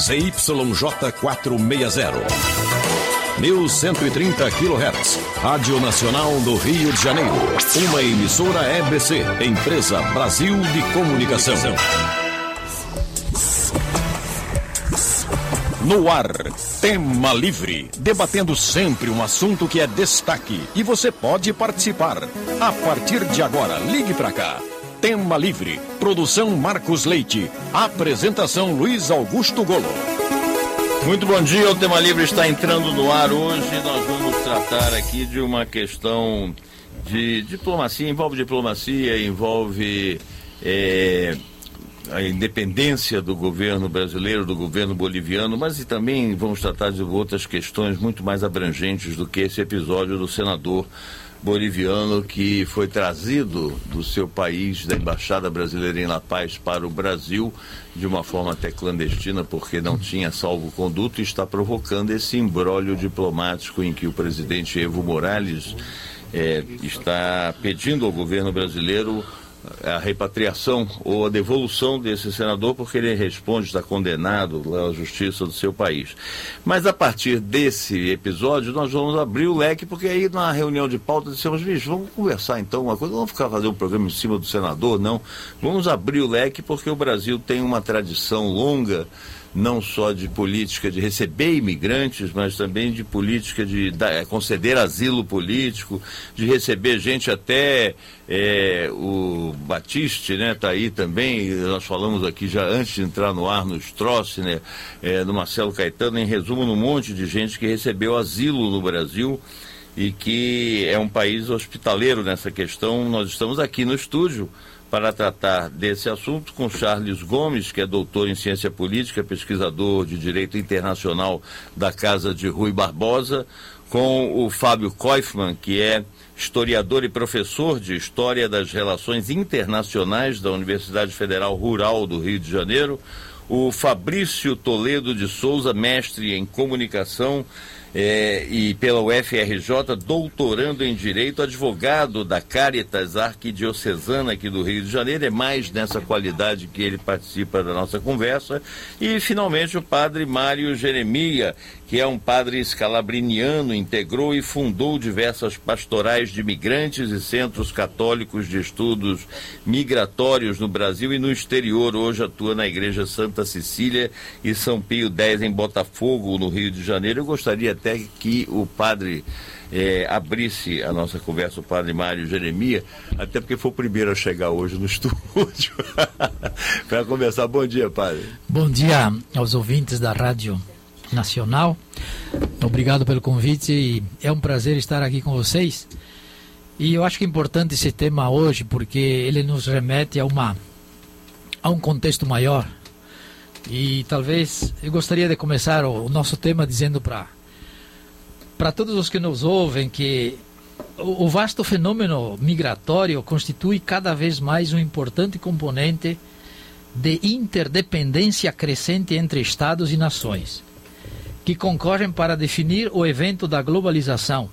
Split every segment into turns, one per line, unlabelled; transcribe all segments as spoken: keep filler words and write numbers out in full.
Z Y J quatrocentos e sessenta. mil cento e trinta quilohertz. Rádio Nacional do Rio de Janeiro. Uma emissora E B C, Empresa Brasil de Comunicação. No ar, Tema Livre, debatendo sempre um assunto que é destaque e você pode participar. A partir de agora, ligue para cá. Tema Livre, produção Marcos Leite, apresentação Luiz Augusto Golo.
Muito bom dia, o Tema Livre está entrando no ar hoje. Nós vamos tratar aqui de uma questão de diplomacia, envolve diplomacia, envolve é, a independência do governo brasileiro, do governo boliviano, mas e também vamos tratar de outras questões muito mais abrangentes do que esse episódio do senador boliviano que foi trazido do seu país, da Embaixada Brasileira em La Paz, para o Brasil, de uma forma até clandestina, porque não tinha salvo-conduto, e está provocando esse imbróglio diplomático em que o presidente Evo Morales é, está pedindo ao governo brasileiro a repatriação ou a devolução desse senador, porque ele responde, está condenado à justiça do seu país. Mas a partir desse episódio nós vamos abrir o leque, porque aí na reunião de pauta dissemos, bicho, vamos conversar então uma coisa, não vamos ficar fazendo um programa em cima do senador, não, vamos abrir o leque, porque o Brasil tem uma tradição longa, não só de política de receber imigrantes, mas também de política de dar, conceder asilo político, de receber gente até é, o Batiste, né, tá aí também, nós falamos aqui já antes de entrar no ar, no Stroessner, é, no Marcelo Caetano, em resumo, num monte de gente que recebeu asilo no Brasil e que é um país hospitaleiro nessa questão. Nós estamos aqui no estúdio para tratar desse assunto com Charles Gomes, que é doutor em ciência política, pesquisador de direito internacional da Casa de Rui Barbosa, com o Fábio Koifman, que é historiador e professor de História das Relações Internacionais da Universidade Federal Rural do Rio de Janeiro, o Fabrício Toledo de Souza, mestre em comunicação É, e pela U F R J, doutorando em Direito, advogado da Caritas Arquidiocesana aqui do Rio de Janeiro, é mais nessa qualidade que ele participa da nossa conversa. E, finalmente, o padre Mário Jeremia, que é um padre escalabriniano, integrou e fundou diversas pastorais de migrantes e centros católicos de estudos migratórios no Brasil e no exterior. Hoje atua na Igreja Santa Cecília e São Pio X em Botafogo, no Rio de Janeiro. Eu gostaria até que o padre é, abrisse a nossa conversa, o padre Mário Jeremia, até porque foi o primeiro a chegar hoje no estúdio. Para começar, bom dia, padre.
Bom dia aos ouvintes da Rádio Nacional. Obrigado pelo convite e é um prazer estar aqui com vocês. E eu acho que é importante esse tema hoje, porque ele nos remete a, uma, a um contexto maior. E talvez eu gostaria de começar o, o nosso tema dizendo para para todos os que nos ouvem que o, o vasto fenômeno migratório constitui cada vez mais um importante componente de interdependência crescente entre estados e nações, que concorrem para definir o evento da globalização.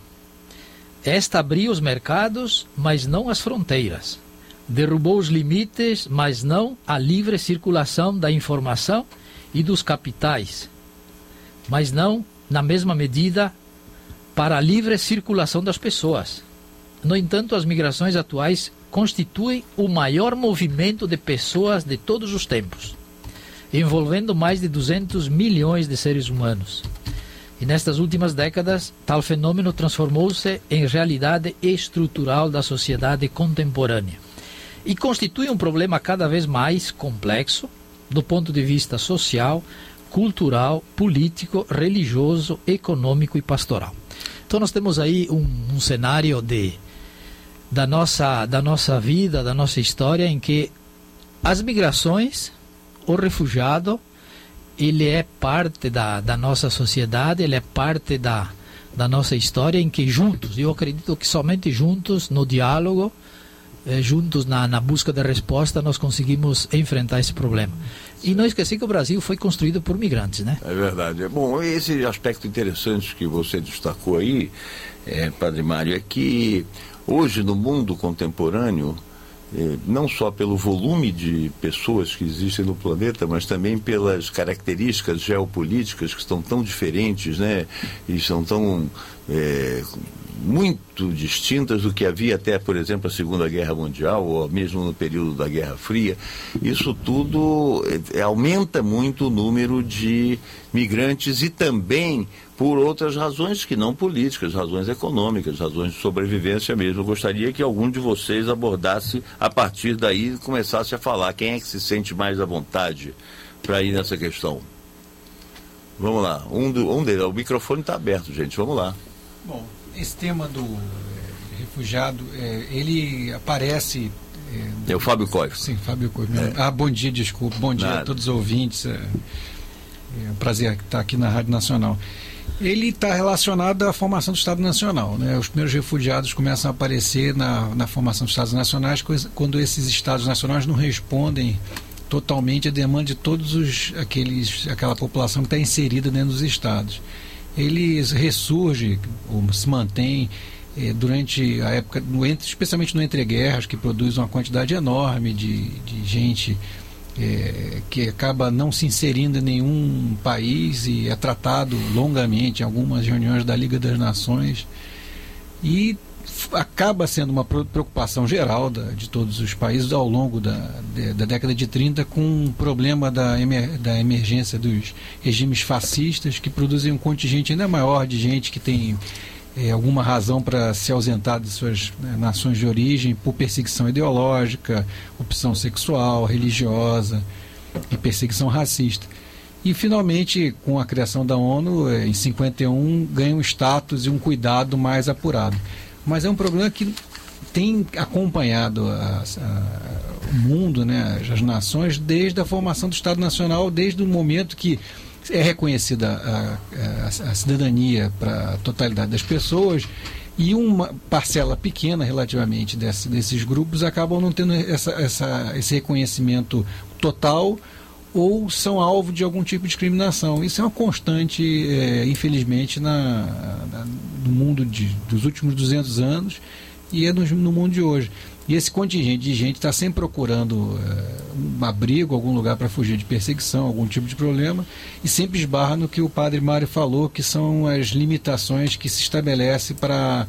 Esta abriu os mercados, mas não as fronteiras. Derrubou os limites, mas não a livre circulação da informação e dos capitais, mas não, na mesma medida, para a livre circulação das pessoas. No entanto, as migrações atuais constituem o maior movimento de pessoas de todos os tempos, envolvendo mais de duzentos milhões de seres humanos. E nestas últimas décadas, tal fenômeno transformou-se em realidade estrutural da sociedade contemporânea e constitui um problema cada vez mais complexo do ponto de vista social, cultural, político, religioso, econômico e pastoral. Então nós temos aí um, um cenário de, da, nossa, da nossa vida, da nossa história, em que as migrações, o refugiado, ele é parte da, da nossa sociedade, ele é parte da, da nossa história, em que juntos, eu acredito que somente juntos, no diálogo, eh, juntos na, na busca de resposta, nós conseguimos enfrentar esse problema. E não esquecer que o Brasil foi construído por migrantes, né?
É verdade. Bom, esse aspecto interessante que você destacou aí, é, Padre Mário, é que hoje no mundo contemporâneo eh, não só pelo volume de pessoas que existem no planeta, mas também pelas características geopolíticas que estão tão diferentes, né? E são tão é, muito distintas do que havia até, por exemplo, a Segunda Guerra Mundial, ou mesmo no período da Guerra Fria. Isso tudo é, aumenta muito o número de migrantes e também por outras razões que não políticas, razões econômicas, razões de sobrevivência mesmo. Eu gostaria que algum de vocês abordasse a partir daí e começasse a falar quem é que se sente mais à vontade para ir nessa questão. Vamos lá, um, do, um deles, o microfone está aberto, gente, vamos lá.
Bom, esse tema do é, refugiado, é, ele aparece...
É, é o Fábio Coif.
Sim, Fábio Coif. É. Ah, bom dia, desculpa, bom dia Nada. a todos os ouvintes, é, é um prazer estar aqui na Rádio Nacional. Ele está relacionado à formação do Estado Nacional, né? Os primeiros refugiados começam a aparecer na, na formação dos Estados Nacionais quando esses Estados Nacionais não respondem totalmente a demanda de todos os aqueles aquela população que está inserida dentro dos estados. Eles ressurgem ou se mantêm eh, durante a época, no, especialmente no entreguerras, que produz uma quantidade enorme de, de gente eh, que acaba não se inserindo em nenhum país e é tratado longamente em algumas reuniões da Liga das Nações, e acaba sendo uma preocupação geral da, de todos os países ao longo da, de, da década de trinta, com o problema da, emer, da emergência dos regimes fascistas, que produzem um contingente ainda maior de gente que tem é, alguma razão para se ausentar de suas né, nações de origem por perseguição ideológica, opção sexual, religiosa e perseguição racista. E, finalmente, com a criação da ONU, em cinquenta e um, ganha um status e um cuidado mais apurado. Mas é um problema que tem acompanhado a, a, o mundo, né, as nações, desde a formação do Estado Nacional, desde o momento que é reconhecida a, a, a cidadania para a totalidade das pessoas, e uma parcela pequena, relativamente, desse, desses grupos acabam não tendo essa, essa, esse reconhecimento total, ou são alvo de algum tipo de discriminação. Isso é uma constante, é, infelizmente, na, na, no mundo de, dos últimos duzentos anos, e é no, no mundo de hoje. E esse contingente de gente está sempre procurando é, um abrigo, algum lugar para fugir de perseguição, algum tipo de problema, e sempre esbarra no que o padre Mário falou, que são as limitações que se estabelecem para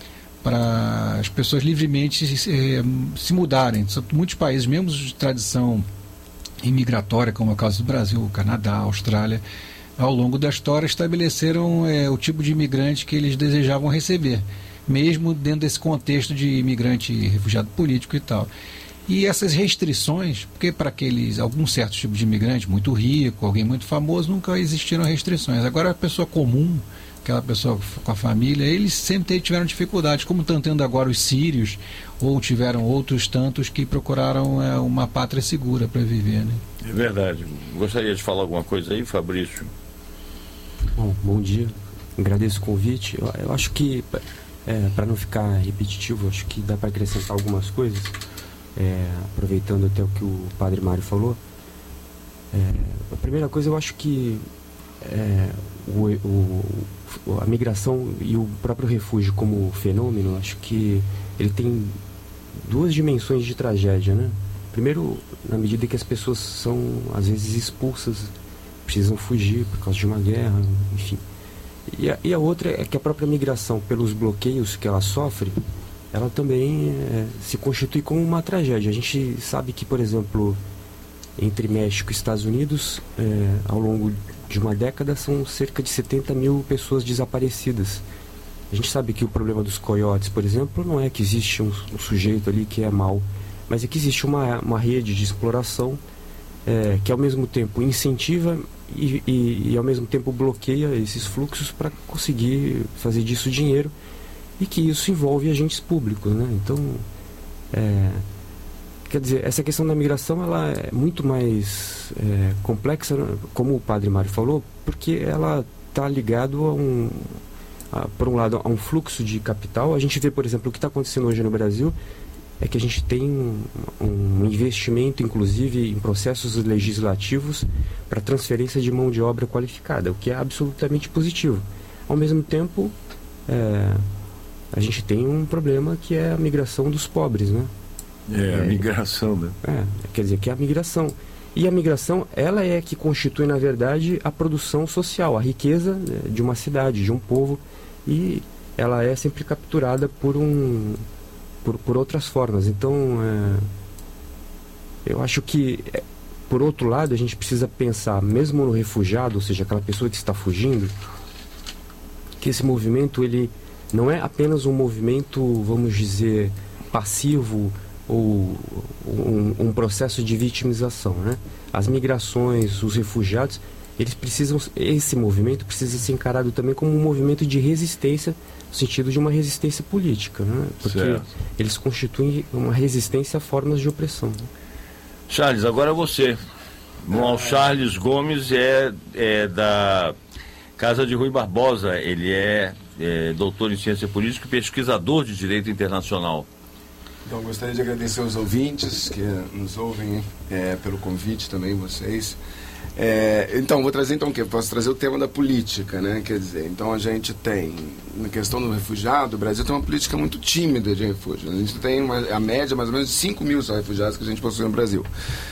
para as pessoas livremente se, se mudarem. São muitos países, mesmo de tradição imigratória, como é o caso do Brasil, Canadá, Austrália, ao longo da história estabeleceram é, o tipo de imigrante que eles desejavam receber, mesmo dentro desse contexto de imigrante refugiado político e tal. E essas restrições, porque para aqueles, alguns certos tipos de imigrante muito rico, alguém muito famoso, nunca existiram restrições. Agora a pessoa comum, aquela pessoa com a família, eles sempre tiveram dificuldades, como estão tendo agora os sírios, ou tiveram outros tantos que procuraram é, uma pátria segura para viver, né?
É verdade. Gostaria de falar alguma coisa aí, Fabrício?
Bom, bom dia. Agradeço o convite. Eu, eu acho que, é, para não ficar repetitivo, acho que dá para acrescentar algumas coisas, é, aproveitando até o que o padre Mário falou. É, a primeira coisa, eu acho que é, o, o, a migração e o próprio refúgio como fenômeno, acho que ele tem duas dimensões de tragédia, né? Primeiro, na medida que as pessoas são às vezes expulsas, precisam fugir por causa de uma guerra, enfim. E a, e a outra é que a própria migração, pelos bloqueios que ela sofre, ela também é, se constitui como uma tragédia. A gente sabe que, por exemplo, entre México e Estados Unidos, é, ao longo de uma década, são cerca de setenta mil pessoas desaparecidas. A gente sabe que o problema dos coiotes, por exemplo, não é que existe um, um sujeito ali que é mau, mas é que existe uma, uma rede de exploração é, que ao mesmo tempo incentiva e, e, e ao mesmo tempo bloqueia esses fluxos para conseguir fazer disso dinheiro, e que isso envolve agentes públicos, né? Então, é, quer dizer, essa questão da migração ela é muito mais é, complexa, como o padre Mário falou, porque ela está ligada a um... por um lado, há um fluxo de capital. A gente vê, por exemplo, o que está acontecendo hoje no Brasil é que a gente tem um, um investimento, inclusive, em processos legislativos para transferência de mão de obra qualificada, o que é absolutamente positivo. Ao mesmo tempo, é, a gente tem um problema que é a migração dos pobres, né?
É, a migração, né?
É, quer dizer, que é a migração. E a migração, ela é que constitui, na verdade, a produção social, a riqueza de uma cidade, de um povo, e ela é sempre capturada por um por, por outras formas. Então, é, eu acho que, por outro lado, a gente precisa pensar, mesmo no refugiado, ou seja, aquela pessoa que está fugindo, que esse movimento, ele não é apenas um movimento, vamos dizer, passivo, ou um, um processo de vitimização, né? As migrações, os refugiados, eles precisam, esse movimento precisa ser encarado também como um movimento de resistência, no sentido de uma resistência política, né? Porque certo. Eles constituem uma resistência a formas de opressão, né?
Charles, agora você. Bom, Charles Gomes é, é da Casa de Rui Barbosa, ele é, é doutor em ciência política e pesquisador de direito internacional.
Então, gostaria de agradecer aos ouvintes que nos ouvem, é, pelo convite também, vocês. É, então, vou trazer então o quê? Posso trazer o tema da política, né? Quer dizer, então a gente tem, na questão do refugiado, o Brasil tem uma política muito tímida de refúgio. A gente tem uma, a média mais ou menos de cinco mil só refugiados que a gente possui no Brasil.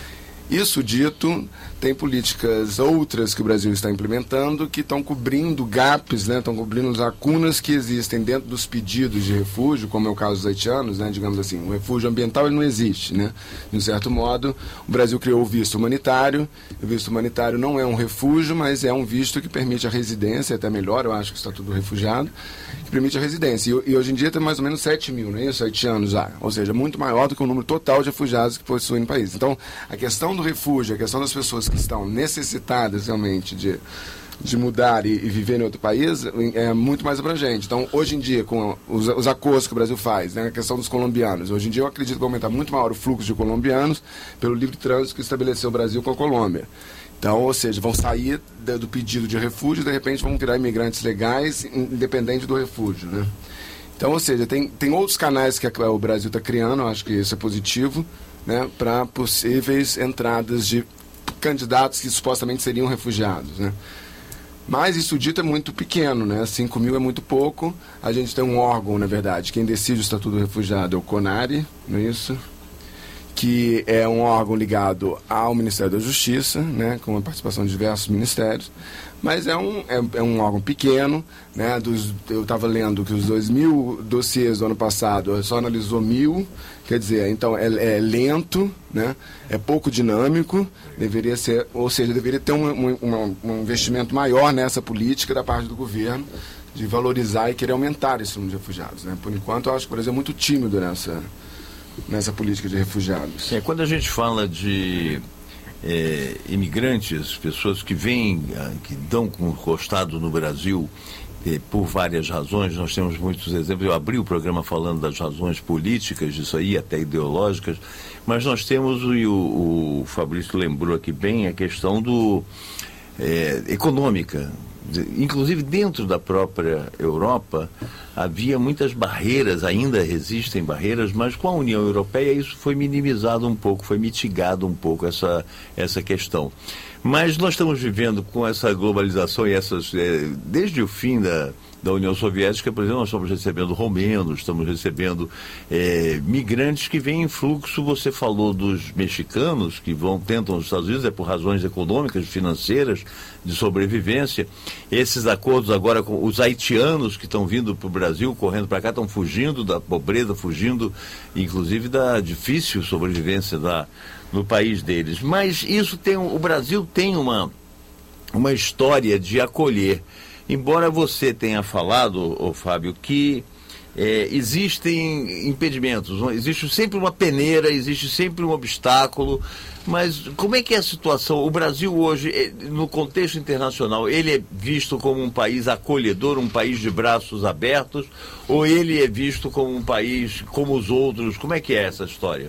Isso dito, tem políticas outras que o Brasil está implementando que estão cobrindo gaps, né, estão cobrindo lacunas que existem dentro dos pedidos de refúgio, como é o caso dos haitianos, né, digamos assim. O refúgio ambiental ele não existe, né? De um certo modo, o Brasil criou o visto humanitário. O visto humanitário não é um refúgio, mas é um visto que permite a residência, até melhor, eu acho que está tudo refugiado, que permite a residência. E, e hoje em dia tem mais ou menos sete mil, não é isso? Haitianos já. Ou seja, muito maior do que o número total de refugiados que possuem no país. Então, a questão do refúgio, a questão das pessoas que estão necessitadas realmente de, de mudar e, e viver em outro país é muito mais abrangente. Então, hoje em dia, com os, os acordos que o Brasil faz, né, a questão dos colombianos, hoje em dia eu acredito que vai aumentar muito maior o fluxo de colombianos pelo livre trânsito que estabeleceu o Brasil com a Colômbia. Então, ou seja, vão sair da, do pedido de refúgio e de repente vão virar imigrantes legais, independente do refúgio, né? Então, ou seja, tem, tem outros canais que a, o Brasil está criando, eu acho que isso é positivo, né, para possíveis entradas de candidatos que supostamente seriam refugiados, né? Mas isso dito é muito pequeno, né? cinco mil é muito pouco. A gente tem um órgão, na verdade, quem decide o Estatuto do Refugiado é o CONARE, não é isso? Que é um órgão ligado ao Ministério da Justiça, né, com a participação de diversos ministérios, mas é um, é, é um órgão pequeno, né, dos, eu estava lendo que os dois mil dossiês do ano passado só analisou mil, quer dizer, então é, é lento, né, é pouco dinâmico, deveria ser, ou seja, deveria ter um, um, um investimento maior nessa política da parte do governo, de valorizar e querer aumentar esse número de refugiados, né. Por enquanto, eu acho que o Brasil é muito tímido nessa... nessa política de refugiados.
É, quando a gente fala de é, imigrantes, pessoas que vêm, que dão com o costado no Brasil é, por várias razões, nós temos muitos exemplos. Eu abri o programa falando das razões políticas disso aí, até ideológicas, mas nós temos, e o, o Fabrício lembrou aqui bem, a questão do é, econômica. Inclusive dentro da própria Europa havia muitas barreiras, ainda existem barreiras, mas com a União Europeia isso foi minimizado um pouco, foi mitigado um pouco essa, essa questão. Mas nós estamos vivendo com essa globalização e essas, é, desde o fim da, da União Soviética, por exemplo, nós estamos recebendo romenos, estamos recebendo é, migrantes que vêm em fluxo. Você falou dos mexicanos que vão, tentam os Estados Unidos, é por razões econômicas, financeiras, de sobrevivência. Esses acordos agora com os haitianos que estão vindo para o Brasil, correndo para cá, estão fugindo da pobreza, fugindo inclusive da difícil sobrevivência da, no país deles. Mas isso tem, o Brasil tem uma, uma história de acolher. Embora você tenha falado, ô Fábio, que é, existem impedimentos, existe sempre uma peneira, existe sempre um obstáculo, mas como é que é a situação? O Brasil hoje, no contexto internacional, ele é visto como um país acolhedor, um país de braços abertos, ou ele é visto como um país como os outros? Como é que é essa história?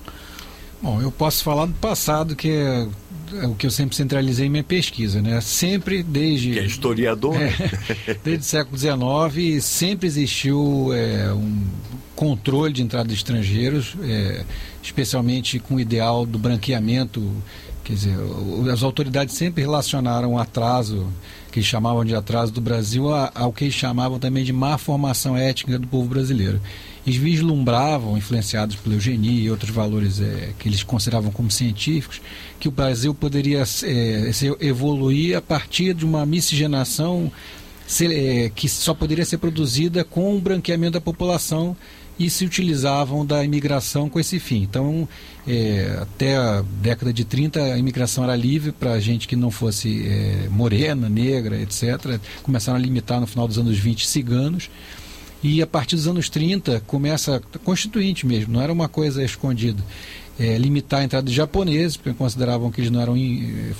Bom, eu posso falar do passado, que é o que eu sempre centralizei em minha pesquisa, né? Sempre desde...
Que é historiador.
É, desde o século dezenove, sempre existiu é, um controle de entrada de estrangeiros, é, especialmente com o ideal do branqueamento. Quer dizer, as autoridades sempre relacionaram o atraso, que eles chamavam de atraso do Brasil, ao que eles chamavam também de má formação étnica do povo brasileiro. eles vislumbravam, influenciados pela eugenia e outros valores é, que eles consideravam como científicos, que o Brasil poderia é, se evoluir a partir de uma miscigenação se, é, que só poderia ser produzida com o branqueamento da população, e se utilizavam da imigração com esse fim. Então, é, até a década de trinta, a imigração era livre para gente que não fosse é, morena, negra, etcétera. Começaram a limitar no final dos anos vinte ciganos. E a partir dos anos trinta, começa constituinte mesmo, não era uma coisa escondida. É, limitar a entrada de japoneses, porque consideravam que eles não eram, in,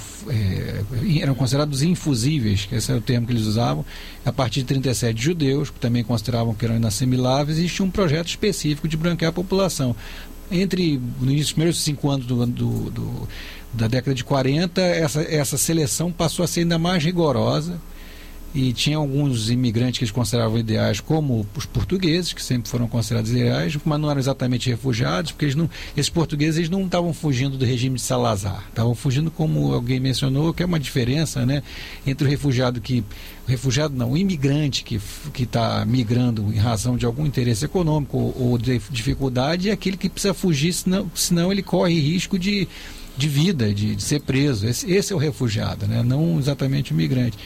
é, eram considerados infusíveis, que esse era o termo que eles usavam. A partir de trinta e sete, judeus, que também consideravam que eram inassimiláveis, e existia um projeto específico de branquear a população. Entre, no início dos primeiros cinco anos do, do, do, da década de quarenta, essa, essa seleção passou a ser ainda mais rigorosa, e tinha alguns imigrantes que eles consideravam ideais, como os portugueses, que sempre foram considerados ideais, mas não eram exatamente refugiados, porque eles não, esses portugueses eles não estavam fugindo do regime de Salazar, estavam fugindo, como alguém mencionou, que é uma diferença, né, entre o refugiado que, o refugiado não, o imigrante que está migrando em razão de algum interesse econômico ou, ou de dificuldade, e aquele que precisa fugir, senão, senão ele corre risco de de vida, de, de ser preso. Esse, esse é o refugiado, né, não exatamente o imigrante.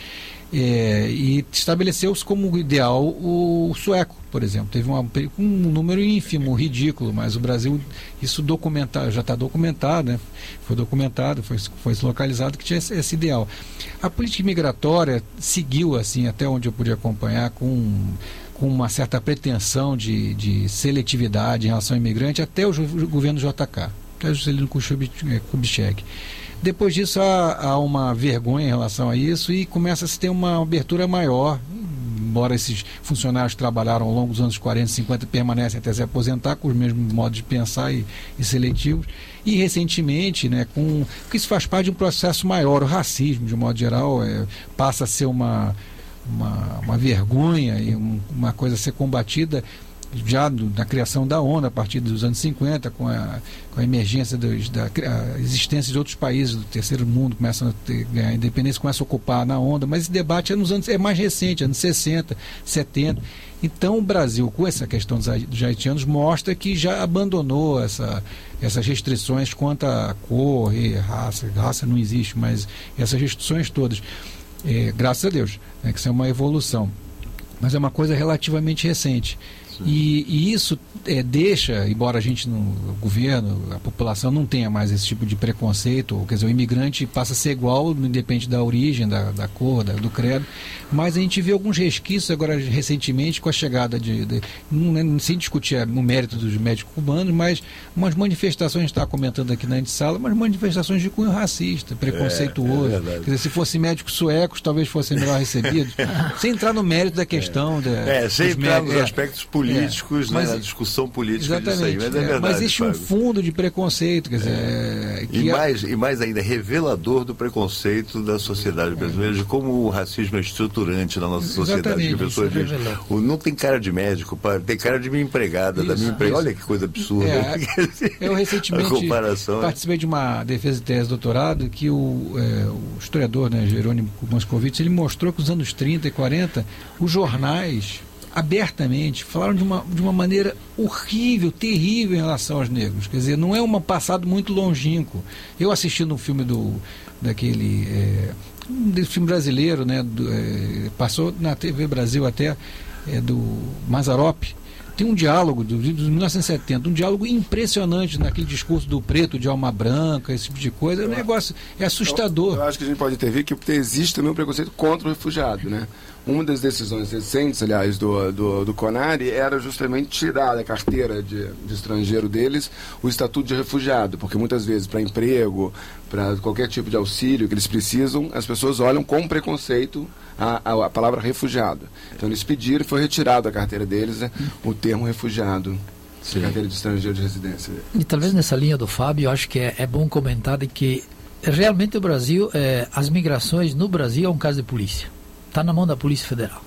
É, e estabeleceu-se como ideal o sueco, por exemplo. Teve uma, um número ínfimo, ridículo, mas o Brasil, isso documentado, já está documentado, né? Foi documentado, foi, foi localizado que tinha esse, esse ideal. A política migratória seguiu, assim, até onde eu pude acompanhar, com, com uma certa pretensão de, de seletividade em relação ao imigrante, até o, o governo J K, até o Juscelino Kubitschek. Depois disso há, há uma vergonha em relação a isso e começa a se ter uma abertura maior, embora esses funcionários que trabalharam ao longo dos anos quarenta, cinquenta permanecem até se aposentar com os mesmos modos de pensar e, e seletivos. E recentemente, né, com, que isso faz parte de um processo maior, o racismo, de um modo geral, é, passa a ser uma, uma, uma vergonha e um, uma coisa a ser combatida já do, na criação da ONU, a partir dos anos cinquenta, com a, com a emergência dos, da a existência de outros países do terceiro mundo, começam a ter, ganhar independência, começam a ocupar na onda, mas esse debate é, nos anos, é mais recente, anos sessenta, setenta. Então o Brasil, com essa questão dos, dos haitianos, mostra que já abandonou essa, essas restrições quanto a cor e raça, raça não existe, mas essas restrições todas, é, graças a Deus, né, que isso é uma evolução, mas é uma coisa relativamente recente. E, e isso é, deixa, embora a gente, no o governo, a população não tenha mais esse tipo de preconceito, quer dizer, o imigrante passa a ser igual, independente da origem, da, da cor, da, do credo, mas a gente vê alguns resquícios agora recentemente com a chegada de, de não, sem discutir o mérito dos médicos cubanos, mas umas manifestações, a gente está comentando aqui na antessala, umas manifestações de cunho racista, preconceituoso. É, é quer dizer, se fossem médicos suecos, talvez fossem melhor recebidos, sem entrar no mérito da questão.
É,
da,
é sem entrar nos
é,
aspectos políticos. políticos, é, mas, né, na discussão política
exatamente,
disso aí, mas é,
é
verdade.
Mas existe um fundo de preconceito, quer dizer...
É.
Que
e,
é...
mais, e mais ainda, revelador do preconceito da sociedade brasileira, de como o racismo é estruturante na nossa sociedade. Que a pessoa diz, não tem cara de médico, tem cara de minha empregada, isso, da minha empregada. Olha que coisa absurda.
É, eu recentemente participei de uma defesa de tese de doutorado que o, é, o historiador, né, Jerônimo Moscovitz, ele mostrou que nos anos trinta e quarenta, os jornais abertamente falaram de uma, de uma maneira horrível, terrível em relação aos negros. Quer dizer, não é um passado muito longínquo. Eu assistindo um filme do daquele é, um desse filme brasileiro, né, do, é, passou na T V Brasil até, é, do Mazzaropi. Tem um diálogo do, de mil novecentos e setenta, um diálogo impressionante naquele discurso do preto de alma branca, esse tipo de coisa. É um negócio, é assustador.
Eu, eu acho que a gente pode ter visto que existe também um preconceito contra o refugiado, né? Uma das decisões recentes, aliás, do, do, do CONARE era justamente tirar da carteira de, de estrangeiro deles o estatuto de refugiado, porque muitas vezes para emprego, para qualquer tipo de auxílio que eles precisam, as pessoas olham com preconceito a, a, a palavra refugiado. Então eles pediram, foi retirado da carteira deles, né, o termo refugiado. Sim. Carteira de estrangeiro de residência.
E talvez nessa linha do Fábio, eu acho que é, é bom comentar de que realmente o Brasil, é, as migrações no Brasil é um caso de polícia. Está na mão da Polícia Federal.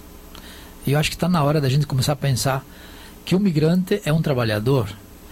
E eu acho que está na hora da gente começar a pensar que o migrante é um trabalhador.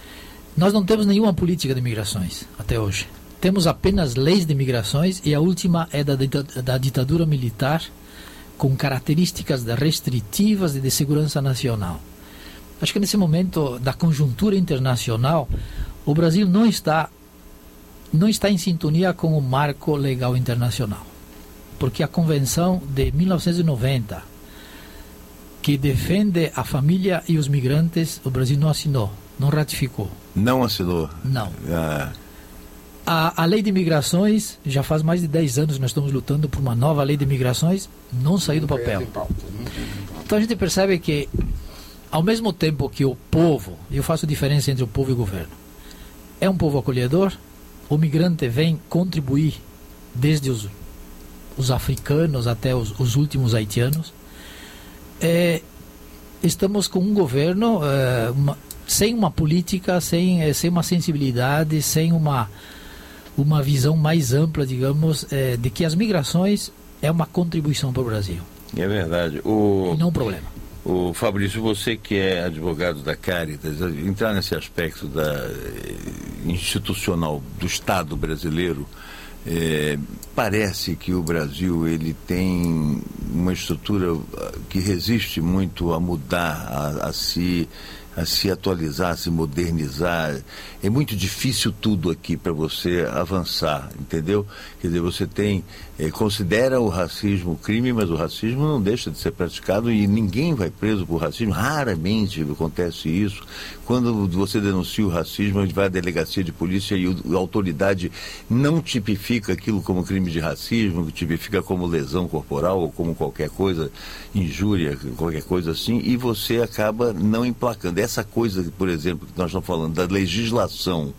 Nós não temos nenhuma política de migrações até hoje. Temos apenas leis de migrações e a última é da, da ditadura militar com características restritivas e de segurança nacional. Acho que nesse momento da conjuntura internacional, o Brasil não está, não está em sintonia com o marco legal internacional. Porque a Convenção de mil novecentos e noventa, que defende a família e os migrantes, o Brasil não assinou, não ratificou.
Não assinou?
Não.
Ah.
A, a lei de migrações, já faz mais de dez anos que nós estamos lutando por uma nova lei de migrações, não saiu do papel. Então a gente percebe que, ao mesmo tempo que o povo, eu faço diferença entre o povo e o governo, é um povo acolhedor, o migrante vem contribuir desde os, os africanos até os, os últimos haitianos. É, estamos com um governo é, uma, sem uma política, sem, é, sem uma sensibilidade, sem uma, uma visão mais ampla, digamos, é, de que as migrações é uma contribuição para o Brasil.
É verdade. O...
E não um problema.
O Fabrício, você que é advogado da Caritas, entrar nesse aspecto da, institucional do Estado brasileiro, é, parece que o Brasil ele tem uma estrutura que resiste muito a mudar, a, a se a se atualizar, a se modernizar. É muito difícil tudo aqui para você avançar, entendeu? Quer dizer, você tem, eh, considera o racismo crime, mas o racismo não deixa de ser praticado e ninguém vai preso por racismo. Raramente acontece isso. Quando você denuncia o racismo, vai à delegacia de polícia e o, a autoridade não tipifica aquilo como crime de racismo, tipifica como lesão corporal ou como qualquer coisa, injúria, qualquer coisa assim, e você acaba não emplacando. Essa coisa, por exemplo, que nós estamos falando da legislação,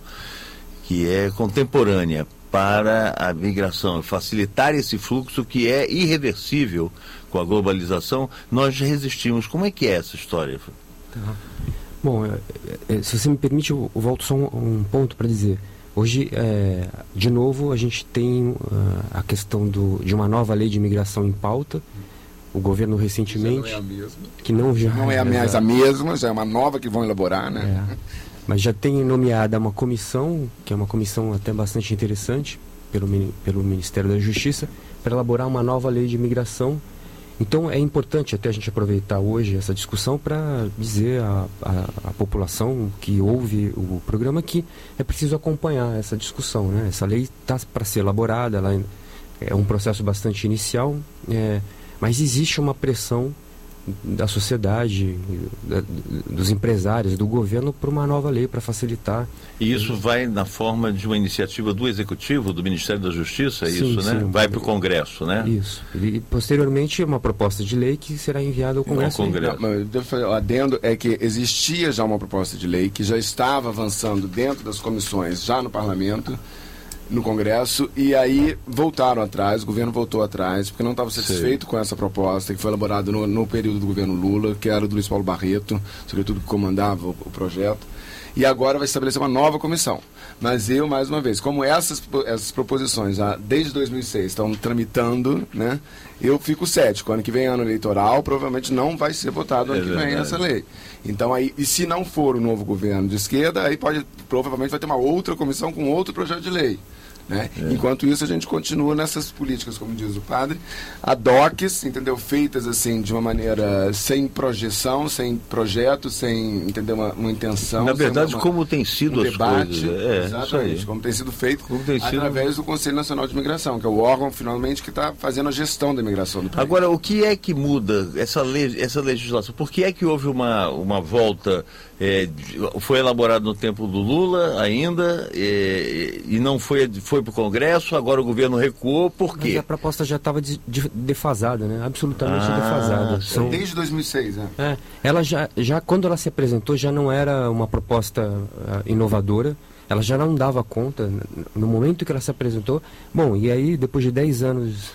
que é contemporânea para a migração, facilitar esse fluxo que é irreversível com a globalização, nós resistimos. Como é que é essa história?
Tá. Bom, é, é, se você me permite, eu, eu volto só um, um ponto para dizer. Hoje, é, de novo, a gente tem uh, a questão do, de uma nova lei de imigração em pauta. O governo recentemente...
Já não é a mesma.
Que não, já,
não é a, mais a mesma, já é uma nova que vão elaborar, né?
É, mas já tem nomeada uma comissão, que é uma comissão até bastante interessante, pelo, pelo Ministério da Justiça, para elaborar uma nova lei de imigração. Então é importante até a gente aproveitar hoje essa discussão para dizer à, à, à população que ouve o programa que é preciso acompanhar essa discussão, né? Essa lei está para ser elaborada, ela é um processo bastante inicial, é, mas existe uma pressão da sociedade, da, dos empresários, do governo para uma nova lei para facilitar.
E isso vai na forma de uma iniciativa do Executivo, do Ministério da Justiça, é
sim,
isso, né?
Sim.
Vai para o Congresso, né?
Isso. E posteriormente uma proposta de lei que será enviada ao Congresso.
Ao Congresso.
Não, eu devo fazer o adendo, é que existia já uma proposta de lei que já estava avançando dentro das comissões, já no Parlamento, no Congresso, e aí voltaram atrás, o governo voltou atrás, porque não estava satisfeito Sei. com essa proposta que foi elaborada no, no período do governo Lula, que era do Luiz Paulo Barreto, sobretudo que comandava o, o projeto, e agora vai estabelecer uma nova comissão. Mas eu, mais uma vez, como essas, essas proposições já desde dois mil e seis estão tramitando, né, eu fico cético. Ano que vem, ano eleitoral, provavelmente não vai ser votado ano é que vem essa lei. Então, aí, e se não for o novo governo de esquerda, aí pode, provavelmente vai ter uma outra comissão com outro projeto de lei. Né? É. Enquanto isso, a gente continua nessas políticas, como diz o padre, ad hoc, entendeu? Feitas assim de uma maneira sem projeção, sem projeto, sem entender uma, uma intenção.
Na verdade,
uma,
como tem sido
um
as
debate,
coisas. É,
exatamente, como tem sido feito
tem
através
sido...
do Conselho Nacional de Imigração, que é o órgão, finalmente, que está fazendo a gestão da imigração do país.
Agora, o que é que muda essa, le... essa legislação? Por que é que houve uma, uma volta... É, foi elaborado no tempo do Lula ainda é, e não foi, foi para o Congresso, agora o governo recuou, por quê?
Mas a proposta já estava de, de, defasada, né? Absolutamente ah, defasada.
São... Desde dois mil e seis, né?
É, ela já, já, quando ela se apresentou, já não era uma proposta uh, inovadora, ela já não dava conta, no momento que ela se apresentou. Bom, e aí, depois de dez anos...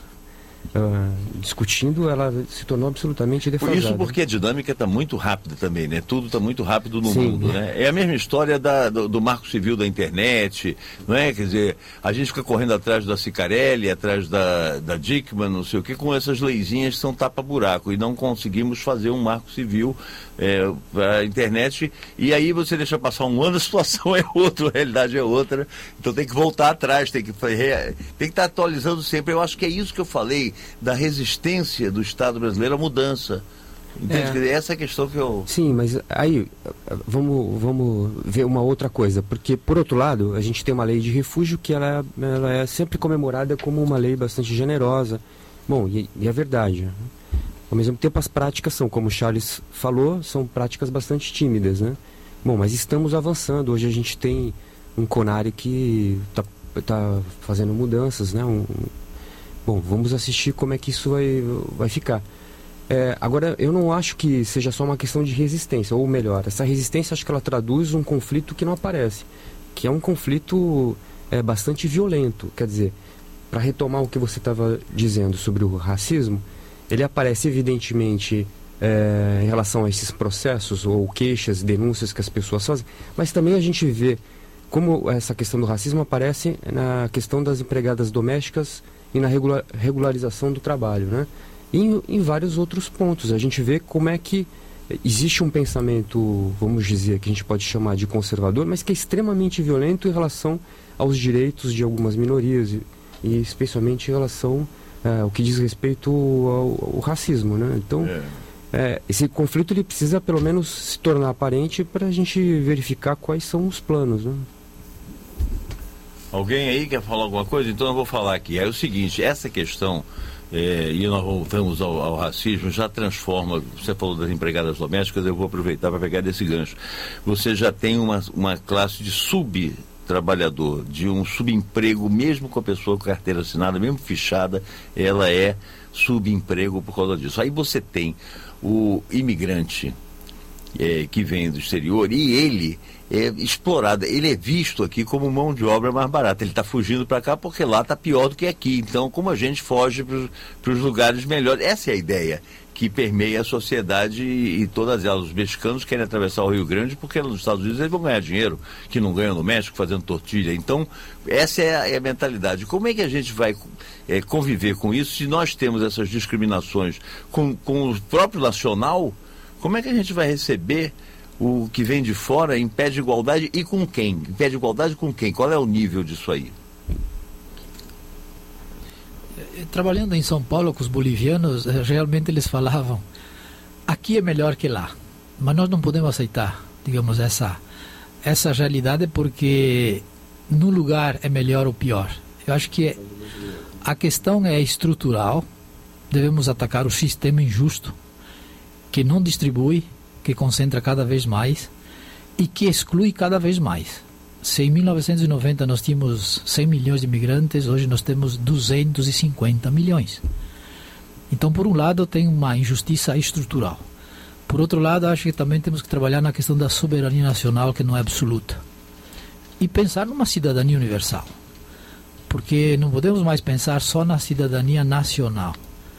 Uh, discutindo, ela se tornou absolutamente defasada.
Por isso, porque a dinâmica está muito rápida também, né? Tudo está muito rápido no
Sim.
mundo, né? É a mesma história da, do, do marco civil da internet, não é? Quer dizer, a gente fica correndo atrás da Cicarelli, atrás da, da Dickmann, não sei o que, com essas leizinhas que são tapa-buraco, e não conseguimos fazer um marco civil é, para a internet, e aí você deixa passar um ano, a situação é outra, a realidade é outra, então tem que voltar atrás, tem que, tem que estar atualizando sempre. Eu acho que é isso que eu falei, da resistência do Estado brasileiro à mudança. Entende? É. Essa é a questão que eu...
Sim, mas aí vamos, vamos ver uma outra coisa, porque por outro lado a gente tem uma lei de refúgio que ela, ela é sempre comemorada como uma lei bastante generosa. Bom, e, e é verdade, né? Ao mesmo tempo as práticas são, como o Charles falou, são práticas bastante tímidas, né? Bom, mas estamos avançando. Hoje a gente tem um CONARE que está tá fazendo mudanças, né? Um, bom, vamos assistir como é que isso vai, vai ficar. É, agora, eu não acho que seja só uma questão de resistência, ou melhor, essa resistência acho que ela traduz um conflito que não aparece, que é um conflito é, bastante violento. Quer dizer, para retomar o que você estava dizendo sobre o racismo, ele aparece evidentemente é, em relação a esses processos ou queixas, denúncias que as pessoas fazem, mas também a gente vê como essa questão do racismo aparece na questão das empregadas domésticas e na regular, regularização do trabalho, né? E em, em vários outros pontos. A gente vê como é que existe um pensamento, vamos dizer, que a gente pode chamar de conservador, mas que é extremamente violento em relação aos direitos de algumas minorias e, e especialmente em relação é, ao que diz respeito ao, ao racismo, né? Então, é. É, esse conflito ele precisa pelo menos se tornar aparente para a gente verificar quais são os planos, né?
Alguém aí quer falar alguma coisa? Então eu vou falar aqui. É o seguinte, essa questão... É, e nós voltamos ao, ao racismo, já transforma, você falou das empregadas domésticas, eu vou aproveitar para pegar desse gancho. Você já tem uma, uma classe de subtrabalhador, de um subemprego, mesmo com a pessoa com carteira assinada, mesmo fichada, ela é subemprego por causa disso. Aí você tem o imigrante é, que vem do exterior e ele é explorado, ele é visto aqui como mão de obra mais barata. Ele está fugindo para cá porque lá está pior do que aqui. Então, como a gente foge para os lugares melhores? Essa é a ideia que permeia a sociedade e, e todas elas. Os mexicanos querem atravessar o Rio Grande porque nos Estados Unidos eles vão ganhar dinheiro, que não ganham no México fazendo tortilha. Então, essa é a, é a mentalidade. Como é que a gente vai é, conviver com isso se nós temos essas discriminações com, com o próprio nacional? Como é que a gente vai receber o que vem de fora em pé de igualdade e com quem? Em pé de igualdade com quem? Qual é o nível disso aí?
Trabalhando em São Paulo com os bolivianos, realmente eles falavam, aqui é melhor que lá, mas nós não podemos aceitar, digamos, essa, essa realidade porque no lugar é melhor ou pior. Eu acho que a questão é estrutural, devemos atacar o sistema injusto, que não distribui, que concentra cada vez mais e que exclui cada vez mais. Se em mil novecentos e noventa nós tínhamos cem milhões de imigrantes, hoje nós temos duzentos e cinquenta milhões. Então, por um lado, tem uma injustiça estrutural. Por outro lado, acho que também temos que trabalhar na questão da soberania nacional, que não é absoluta. E pensar numa cidadania universal. Porque não podemos mais pensar só na cidadania nacional.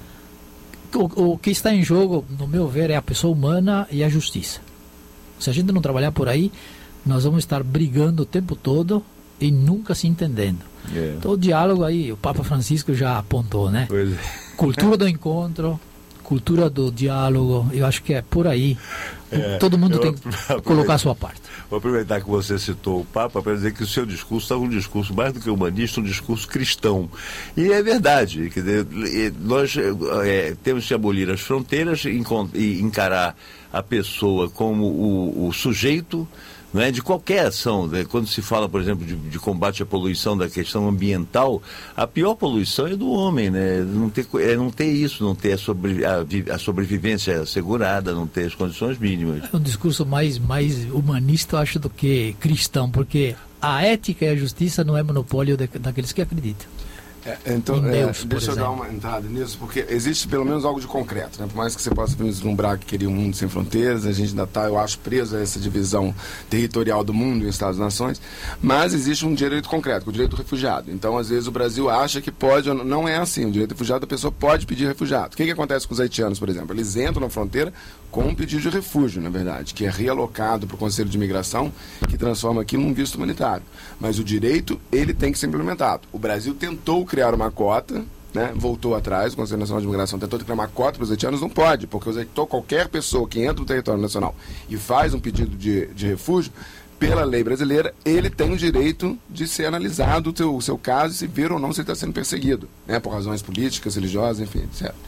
O, o que está em jogo, no meu ver, é a pessoa humana e a justiça. Se a gente não trabalhar por aí, nós vamos estar brigando o tempo todo e nunca se entendendo. Yeah. Então o diálogo aí, o Papa Francisco já apontou, né? Pois é. Cultura do encontro, cultura do diálogo, eu acho que é por aí. É, todo mundo tem que colocar a sua parte.
Vou aproveitar que você citou o Papa para dizer que o seu discurso é um discurso mais do que humanista, um discurso cristão. E é verdade. Quer dizer, nós é, temos que abolir as fronteiras e encarar a pessoa como o, o sujeito, não é, de qualquer ação, né? Quando se fala, por exemplo, de, de combate à poluição, da questão ambiental, a pior poluição é do homem, né? Não ter, é não ter isso, não ter a, sobre, a, a sobrevivência assegurada, não ter as condições mínimas.
É um discurso mais, mais humanista, eu acho, do que cristão, porque a ética e a justiça não é monopólio de, daqueles que acreditam.
É, então, Deus, é, deixa eu dar uma entrada nisso, porque existe pelo menos algo de concreto, né? Por mais que você possa vislumbrar que queria um mundo sem fronteiras, a gente ainda está, eu acho, preso a essa divisão territorial do mundo em Estados-nações, mas existe um direito concreto, que é o direito do refugiado. Então, às vezes, o Brasil acha que pode, não é assim, o direito do refugiado, a pessoa pode pedir refugiado. O que, que acontece com os haitianos, por exemplo? Eles entram na fronteira com um pedido de refúgio, na verdade, que é realocado para o Conselho de Imigração, que transforma aquilo num visto humanitário. Mas o direito, ele tem que ser implementado. O Brasil tentou criar uma cota, né, voltou atrás, o Conselho Nacional de Imigração tentou criar uma cota para os haitianos, não pode, porque os haitianos, qualquer pessoa que entra no território nacional e faz um pedido de, de refúgio, pela lei brasileira, ele tem o direito de ser analisado o, teu, o seu caso, se ver ou não se ele está sendo perseguido, né, por razões políticas, religiosas, enfim, etcétera.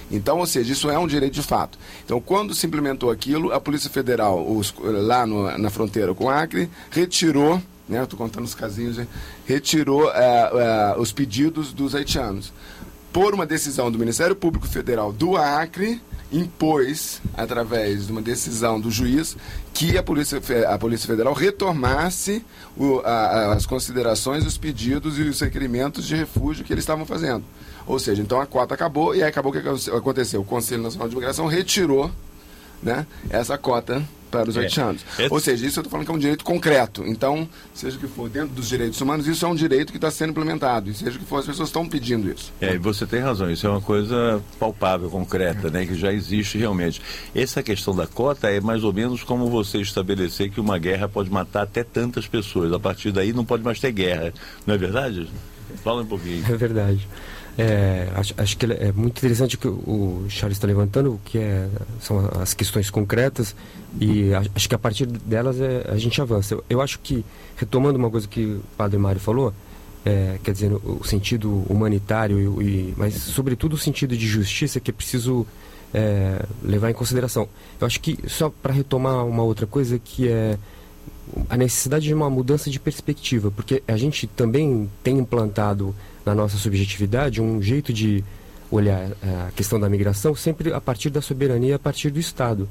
Então, ou seja, isso é um direito de fato. Então, quando se implementou aquilo, a Polícia Federal, os, lá no, na fronteira com o Acre, retirou, né, estou contando os casinhos, né, retirou é, é, os pedidos dos haitianos. Por uma decisão do Ministério Público Federal do Acre, impôs, através de uma decisão do juiz, que a Polícia, a Polícia Federal retornasse o, a, as considerações, os pedidos e os requerimentos de refúgio que eles estavam fazendo. Ou seja, então a cota acabou e aí acabou o que aconteceu. O Conselho Nacional de Imigração retirou, né, essa cota para os haitianos. É. Ou seja, isso eu estou falando que é um direito concreto. Então, seja o que for, dentro dos direitos humanos, isso é um direito que está sendo implementado. E seja o que for, as pessoas estão pedindo isso.
É, e você tem razão, isso é uma coisa palpável, concreta, né, que já existe realmente. Essa questão da cota é mais ou menos como você estabelecer que uma guerra pode matar até tantas pessoas. A partir daí não pode mais ter guerra. Não é verdade? Fala um pouquinho.
É verdade. É, acho, acho que é muito interessante o que o Charles está levantando, que é, são as questões concretas, e acho que a partir delas é, a gente avança. Eu, eu acho que, retomando uma coisa que o Padre Mário falou, é, quer dizer, o, o sentido humanitário, e, mas sobretudo o sentido de justiça que é preciso é, levar em consideração. Eu acho que, só para retomar uma outra coisa, que é a necessidade de uma mudança de perspectiva, porque a gente também tem implantado na nossa subjetividade um jeito de olhar a questão da migração sempre a partir da soberania, a partir do Estado.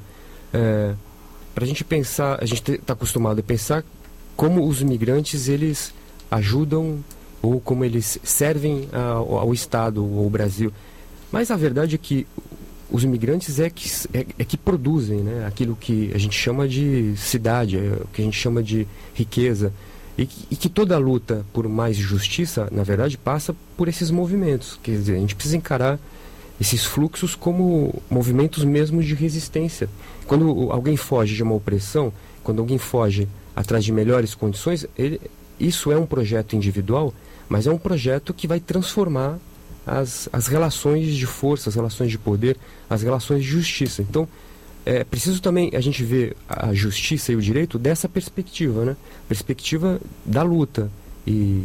É, para a gente pensar, a gente está acostumado a pensar como os migrantes eles ajudam ou como eles servem ao, ao Estado ou ao Brasil. Mas a verdade é que os imigrantes é que, é, é que produzem, né, aquilo que a gente chama de cidade, é, o que a gente chama de riqueza. E que, e que toda a luta por mais justiça, na verdade, passa por esses movimentos. Quer dizer, a gente precisa encarar esses fluxos como movimentos mesmo de resistência. Quando alguém foge de uma opressão, quando alguém foge atrás de melhores condições, ele, isso é um projeto individual, mas é um projeto que vai transformar as, as relações de força, as relações de poder, as relações de justiça. Então, é preciso também a gente ver a justiça e o direito dessa perspectiva, né? Perspectiva da luta. E,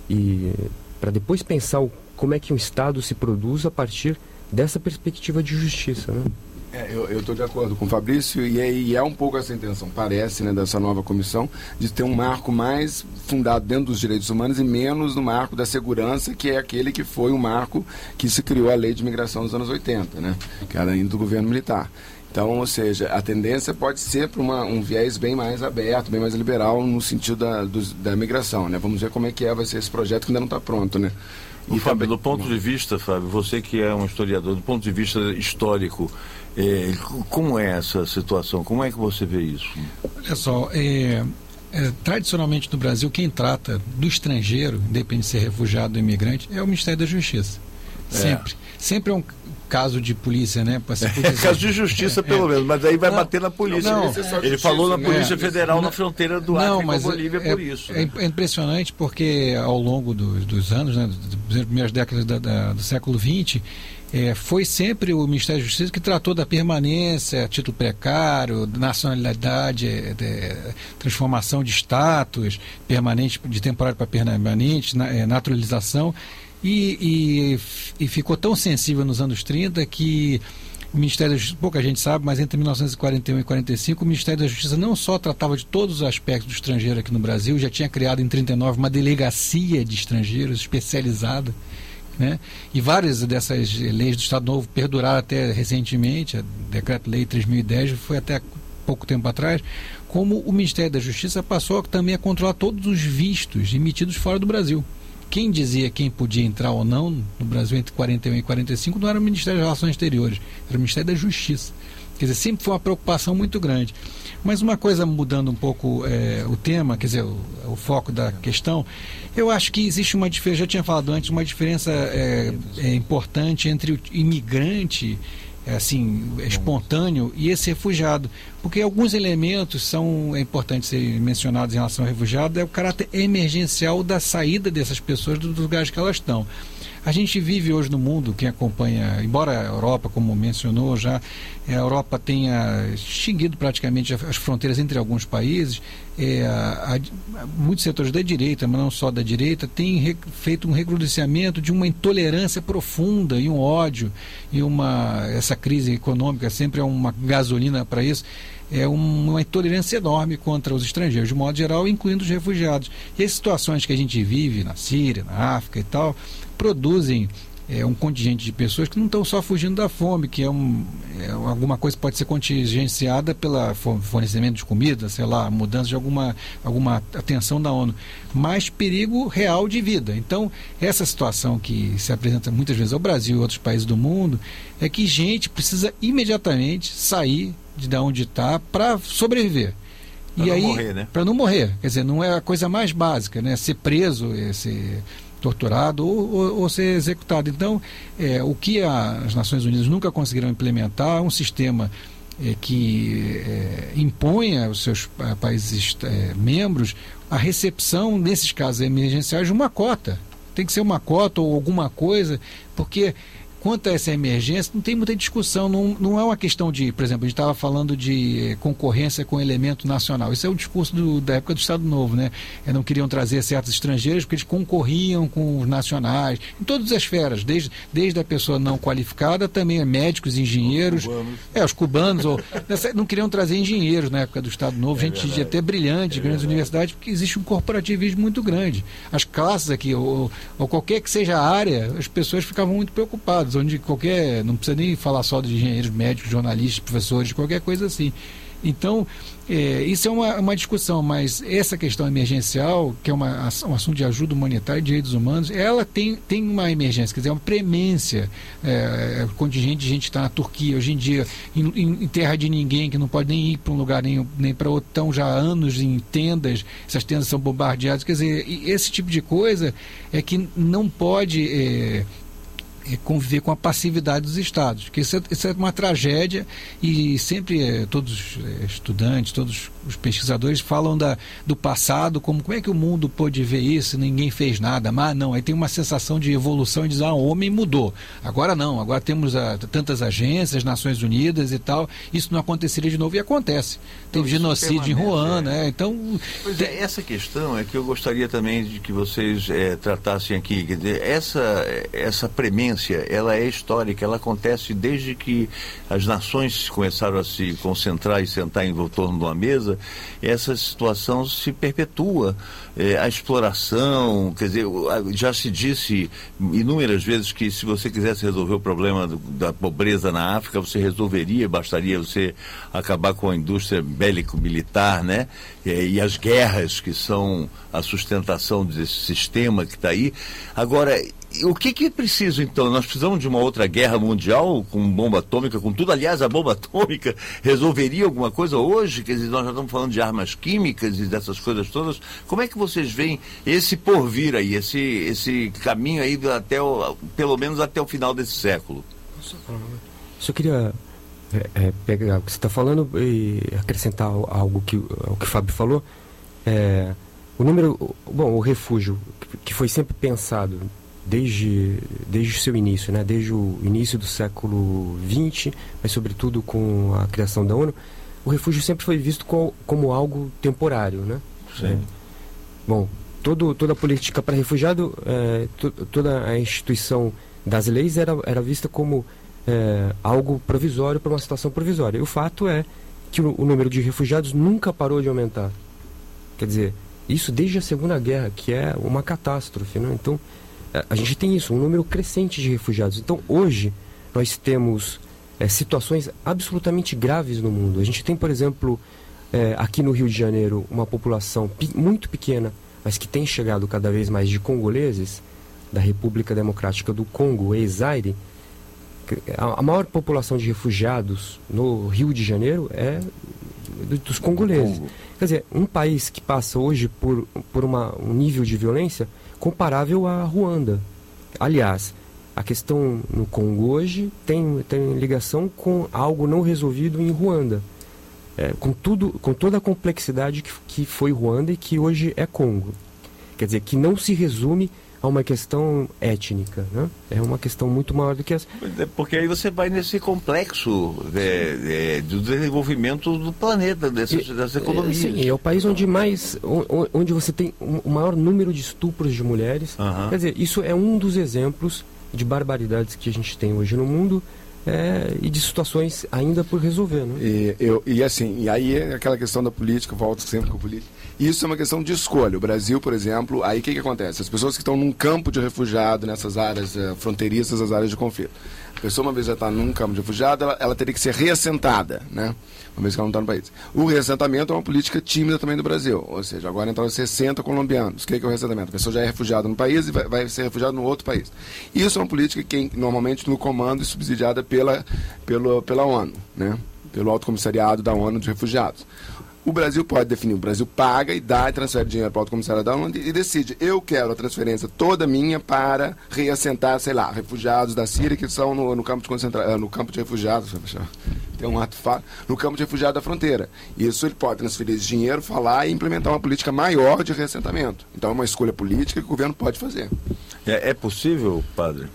e para depois pensar o, como é que um Estado se produz a partir dessa perspectiva de justiça, né?
É, eu estou de acordo com o Fabrício e é, e é um pouco essa intenção, parece, né, dessa nova comissão, de ter um marco mais fundado dentro dos direitos humanos e menos no marco da segurança, que é aquele que foi o marco que se criou a lei de imigração nos anos oitenta, né, que era ainda do governo militar. Então, ou seja, a tendência pode ser para um viés bem mais aberto, bem mais liberal no sentido da, do, da migração, né? Vamos ver como é que é, vai ser esse projeto que ainda não está pronto, né?
E, Fábio, do ponto de vista, Fábio, você que é um historiador, do ponto de vista histórico, é, como é essa situação? Como é que você vê isso?
Olha só, é, é, tradicionalmente no Brasil, quem trata do estrangeiro, independente de ser refugiado ou imigrante, é o Ministério da Justiça. Sempre. É. Sempre é um caso de polícia, né? Pra ser
é, caso de justiça, é, pelo é. menos, mas aí vai não, bater na polícia. Não, ele justiça, falou na Polícia é, Federal não, na fronteira do Acre com a Bolívia é, por isso.
É, né? É impressionante porque ao longo dos, dos anos, né, das primeiras décadas da, da, do século vinte, é, foi sempre o Ministério da Justiça que tratou da permanência, título precário, nacionalidade, é, transformação de status, permanente de temporário para permanente, na, é, naturalização. E, e, e ficou tão sensível nos anos trinta que o Ministério da Justiça, pouca gente sabe, mas entre mil novecentos e quarenta e um e quarenta e cinco, o Ministério da Justiça não só tratava de todos os aspectos do estrangeiro aqui no Brasil, já tinha criado em trinta e nove uma delegacia de estrangeiros especializada, né? E várias dessas leis do Estado Novo perduraram até recentemente, a Decreto-Lei três mil e dez foi até pouco tempo atrás, como o Ministério da Justiça passou também a controlar todos os vistos emitidos fora do Brasil. Quem dizia quem podia entrar ou não no Brasil entre quarenta e um e quarenta e cinco não era o Ministério das Relações Exteriores, era o Ministério da Justiça. Quer dizer, sempre foi uma preocupação muito grande. Mas uma coisa, mudando um pouco é, o tema, quer dizer, o, o foco da questão, eu acho que existe uma diferença, já tinha falado antes, uma diferença é, é, importante entre o imigrante, é, assim, espontâneo e esse refugiado. Porque alguns elementos são importantes ser mencionados em relação ao refugiado, é o caráter emergencial da saída dessas pessoas dos lugares que elas estão. A gente vive hoje no mundo, quem acompanha, embora a Europa, como mencionou já, a Europa tenha extinguido praticamente as fronteiras entre alguns países, é, a, a, muitos setores da direita, mas não só da direita, têm re, feito um recrudescimento de uma intolerância profunda e um ódio, e uma, essa crise econômica sempre é uma gasolina para isso, é uma intolerância enorme contra os estrangeiros, de modo geral, incluindo os refugiados. E as situações que a gente vive na Síria, na África e tal, produzem é, um contingente de pessoas que não estão só fugindo da fome, que é, um, é alguma coisa que pode ser contingenciada pelo fornecimento de comida, sei lá, mudança de alguma, alguma atenção da ONU, mas perigo real de vida. Então, essa situação que se apresenta muitas vezes ao Brasil e outros países do mundo, é que gente precisa imediatamente sair de onde está para sobreviver.
Para não
aí,
morrer, né?
Para não morrer. Quer dizer, não é a coisa mais básica, né? Ser preso, ser torturado ou, ou, ou ser executado. Então, é, o que a, as Nações Unidas nunca conseguiram implementar é um sistema é, que é, imponha aos seus a, países é, membros a recepção, nesses casos emergenciais, de uma cota. Tem que ser uma cota ou alguma coisa, porque quanto a essa emergência, não tem muita discussão, não, não é uma questão de, por exemplo, a gente estava falando de eh, concorrência com elemento nacional. Isso é o discurso do, da época do Estado Novo, né? Eles não queriam trazer certos estrangeiros porque eles concorriam com os nacionais, em todas as esferas, desde, desde a pessoa não qualificada, também médicos, engenheiros, os cubanos, é, os cubanos ou, não queriam trazer engenheiros na época do Estado Novo, é gente verdade. de até brilhante, é grandes verdade. universidades, porque existe um corporativismo muito grande. As classes aqui, ou, ou qualquer que seja a área, as pessoas ficavam muito preocupadas, onde qualquer, não precisa nem falar só de engenheiros, médicos, jornalistas, professores, qualquer coisa assim. Então, é, isso é uma, uma discussão, mas essa questão emergencial, que é uma, um assunto de ajuda humanitária e direitos humanos, ela tem, tem uma emergência, quer dizer, uma premência. É, contingente de gente que está na Turquia, hoje em dia, em, em terra de ninguém, que não pode nem ir para um lugar nem, nem para outro, estão já há anos em tendas, essas tendas são bombardeadas, quer dizer, esse tipo de coisa é que não pode... É, É conviver com a passividade dos Estados, porque isso é, isso é uma tragédia e sempre é, todos os é, estudantes, todos os pesquisadores falam da, do passado, como, como é que o mundo pôde ver isso, ninguém fez nada, mas não, aí tem uma sensação de evolução e diz, ah, o homem mudou, agora não, agora temos a, tantas agências, Nações Unidas e tal, isso não aconteceria de novo e acontece, teve genocídio em Ruanda, é. É, então...
Pois é, essa questão é que eu gostaria também de que vocês é, tratassem aqui, quer dizer, essa, essa premência ela é histórica, ela acontece desde que as nações começaram a se concentrar e sentar em torno de uma mesa, essa situação se perpetua. É, a exploração, quer dizer, já se disse inúmeras vezes que se você quisesse resolver o problema do, da pobreza na África, você resolveria, bastaria você acabar com a indústria bélico-militar, né? É, e as guerras que são a sustentação desse sistema que está aí. Agora, o que que é preciso, então? Nós precisamos de uma outra guerra mundial com bomba atômica, com tudo. Aliás, a bomba atômica resolveria alguma coisa hoje? Quer dizer, nós já estamos falando de armas químicas e dessas coisas todas. Como é que vocês veem esse porvir aí, esse, esse caminho aí até o, pelo menos até o final desse século?
Só queria é, é, pegar o que você está falando e acrescentar algo que, ao que o Fábio falou. É, o número, bom, o refúgio, que foi sempre pensado desde, desde o seu início, né? Desde o início do século vinte, mas sobretudo com a criação da ONU, o refúgio sempre foi visto como, como algo temporário, né?
Sim.
É, bom, todo, toda a política para refugiado, é, to, toda a instituição das leis era, era vista como é, algo provisório para uma situação provisória. E o fato é que o, o número de refugiados nunca parou de aumentar. Quer dizer, isso desde a Segunda Guerra, que é uma catástrofe, né? Então, a gente tem isso, um número crescente de refugiados. Então, hoje, nós temos é, situações absolutamente graves no mundo. A gente tem, por exemplo, é, aqui no Rio de Janeiro, uma população pi- muito pequena, mas que tem chegado cada vez mais de congoleses, da República Democrática do Congo, ex-Zaire. A, a maior população de refugiados no Rio de Janeiro é do, dos congoleses. Quer dizer, um país que passa hoje por, por uma, um nível de violência comparável a Ruanda. Aliás, a questão no Congo hoje tem, tem ligação com algo não resolvido em Ruanda. é, com, tudo, com toda a complexidade que, que foi Ruanda e que hoje é Congo. Quer dizer, que não se resume a uma questão étnica, né? É uma questão muito maior do que essa.
Porque aí você vai nesse complexo é, é, do desenvolvimento do planeta, dessas,
e,
dessas economias.
Sim, é o país onde mais, onde você tem o maior número de estupros de mulheres. Uhum. Quer dizer, isso é um dos exemplos de barbaridades que a gente tem hoje no mundo. É, e de situações ainda por resolver, né?
E, eu, e assim, e aí é aquela questão da política, volto sempre com a política. Isso é uma questão de escolha. O Brasil, por exemplo, aí o que, que acontece? As pessoas que estão num campo de refugiado, nessas áreas é, fronteiriças, as áreas de conflito. A pessoa, uma vez já está num campo de refugiado, ela, ela teria que ser reassentada, né? Uma vez que ela não está no país. O reassentamento é uma política tímida também do Brasil. Ou seja, agora entraram sessenta colombianos. O que é, que é o reassentamento? A pessoa já é refugiada no país e vai, vai ser refugiada no outro país. Isso é uma política que normalmente no comando e subsidiada pela, pelo, pela ONU, né? Pelo Alto Comissariado da ONU de Refugiados. O Brasil pode definir, o Brasil paga e dá e transfere dinheiro para o Alto Comissariado da ONU e decide, eu quero a transferência toda minha para reassentar, sei lá, refugiados da Síria que estão no, no campo de concentração, no campo de refugiados, tem um ato fácil, no campo de refugiados da fronteira. Isso ele pode transferir esse dinheiro, falar e implementar uma política maior de reassentamento. Então é uma escolha política que o governo pode fazer.
É, é possível, padre?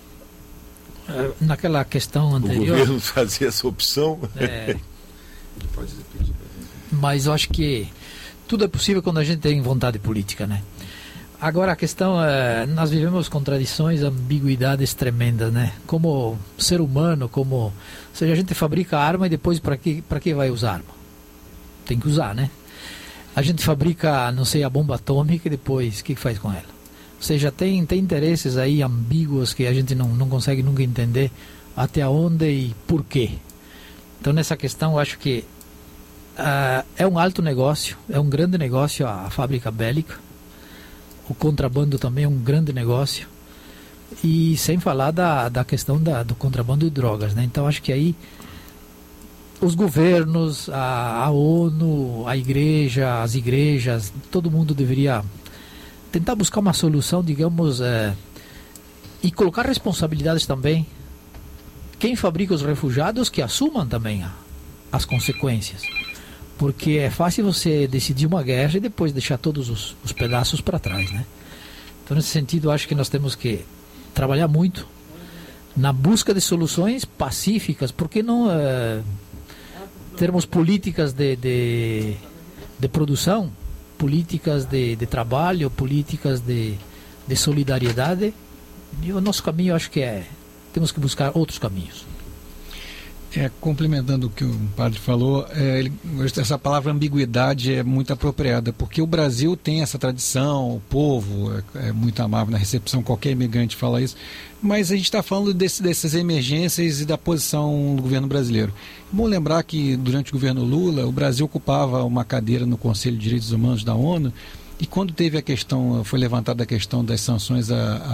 Naquela questão anterior...
O governo fazer essa opção?
É... Pode repetir. Mas eu acho que tudo é possível quando a gente tem vontade política, né? Agora a questão é, nós vivemos contradições, ambiguidades tremendas, né? Como ser humano, como, ou seja, a gente fabrica arma e depois para que para que vai usar arma? Tem que usar, né? A gente fabrica, não sei, a bomba atômica e depois o que faz com ela? Ou seja, tem tem interesses aí ambíguos que a gente não não consegue nunca entender até onde e por quê. Então nessa questão eu acho que Uh, é um alto negócio, é um grande negócio a, a fábrica bélica. O contrabando também é um grande negócio. E sem falar da, da questão da, do contrabando de drogas, né? Então acho que aí os governos, a, a ONU, a igreja, as igrejas, todo mundo deveria tentar buscar uma solução, digamos, é, e colocar responsabilidades também. Quem fabrica os refugiados que assumam também a, as consequências. Porque é fácil você decidir uma guerra e depois deixar todos os, os pedaços para trás, né? Então, nesse sentido, acho que nós temos que trabalhar muito na busca de soluções pacíficas. Por que não é, termos políticas de, de, de produção, políticas de, de trabalho, políticas de, de solidariedade? E o nosso caminho, acho que é... Temos que buscar outros caminhos.
É, complementando o que o padre falou, é, ele, essa palavra ambiguidade é muito apropriada, porque o Brasil tem essa tradição, o povo é, é muito amável na recepção, qualquer imigrante fala isso, mas a gente está falando desse, dessas emergências e da posição do governo brasileiro. É bom lembrar que durante o governo Lula, o Brasil ocupava uma cadeira no Conselho de Direitos Humanos da ONU, e quando teve a questão, foi levantada a questão das sanções a,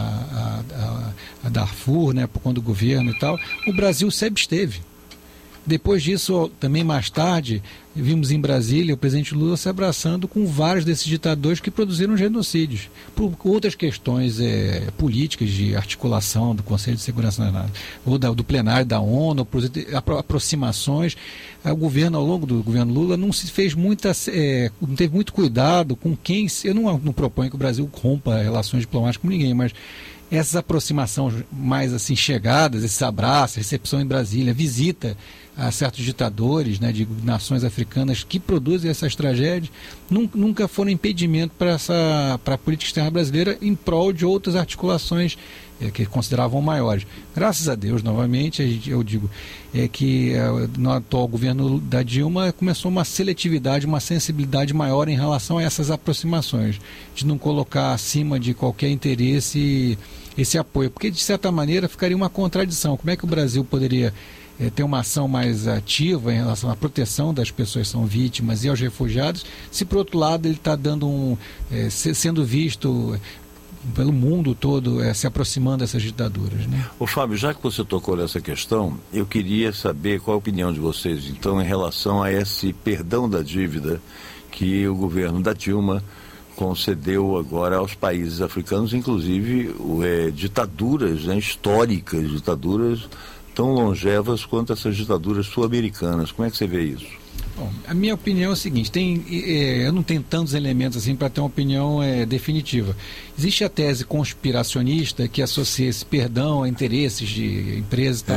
a, a, a Darfur, né, por conta do governo e tal, o Brasil se absteve. Depois disso, também mais tarde, vimos em Brasília o presidente Lula se abraçando com vários desses ditadores que produziram genocídios, por outras questões é, políticas de articulação do Conselho de Segurança Nacional, ou da, do plenário da ONU, aproximações. O governo, ao longo do governo Lula, não se fez muita, é, não teve muito cuidado com quem... Eu não, não proponho que o Brasil rompa relações diplomáticas com ninguém, mas essas aproximações mais assim chegadas, esse abraço, recepção em Brasília, visita a certos ditadores, né, de nações africanas que produzem essas tragédias, nunca foram impedimento para essa para a política externa brasileira em prol de outras articulações é, que consideravam maiores. Graças a Deus, novamente, eu digo, é que é, no atual governo da Dilma começou uma seletividade, uma sensibilidade maior em relação a essas aproximações, de não colocar acima de qualquer interesse esse apoio, porque de certa maneira ficaria uma contradição. Como é que o Brasil poderia É, ter uma ação mais ativa em relação à proteção das pessoas que são vítimas e aos refugiados, se por outro lado ele está dando um é, se, sendo visto pelo mundo todo é, se aproximando dessas ditaduras, né?
Ô Fábio, já que você tocou nessa questão, eu queria saber qual a opinião de vocês então em relação a esse perdão da dívida que o governo da Dilma concedeu agora aos países africanos, inclusive é, ditaduras, né, históricas, ditaduras tão longevas quanto essas ditaduras sul-americanas. Como é que você vê isso?
Bom, a minha opinião é o seguinte, tem, é, eu não tenho tantos elementos assim para ter uma opinião é, definitiva. Existe a tese conspiracionista que associa esse perdão a interesses de empresas e tal.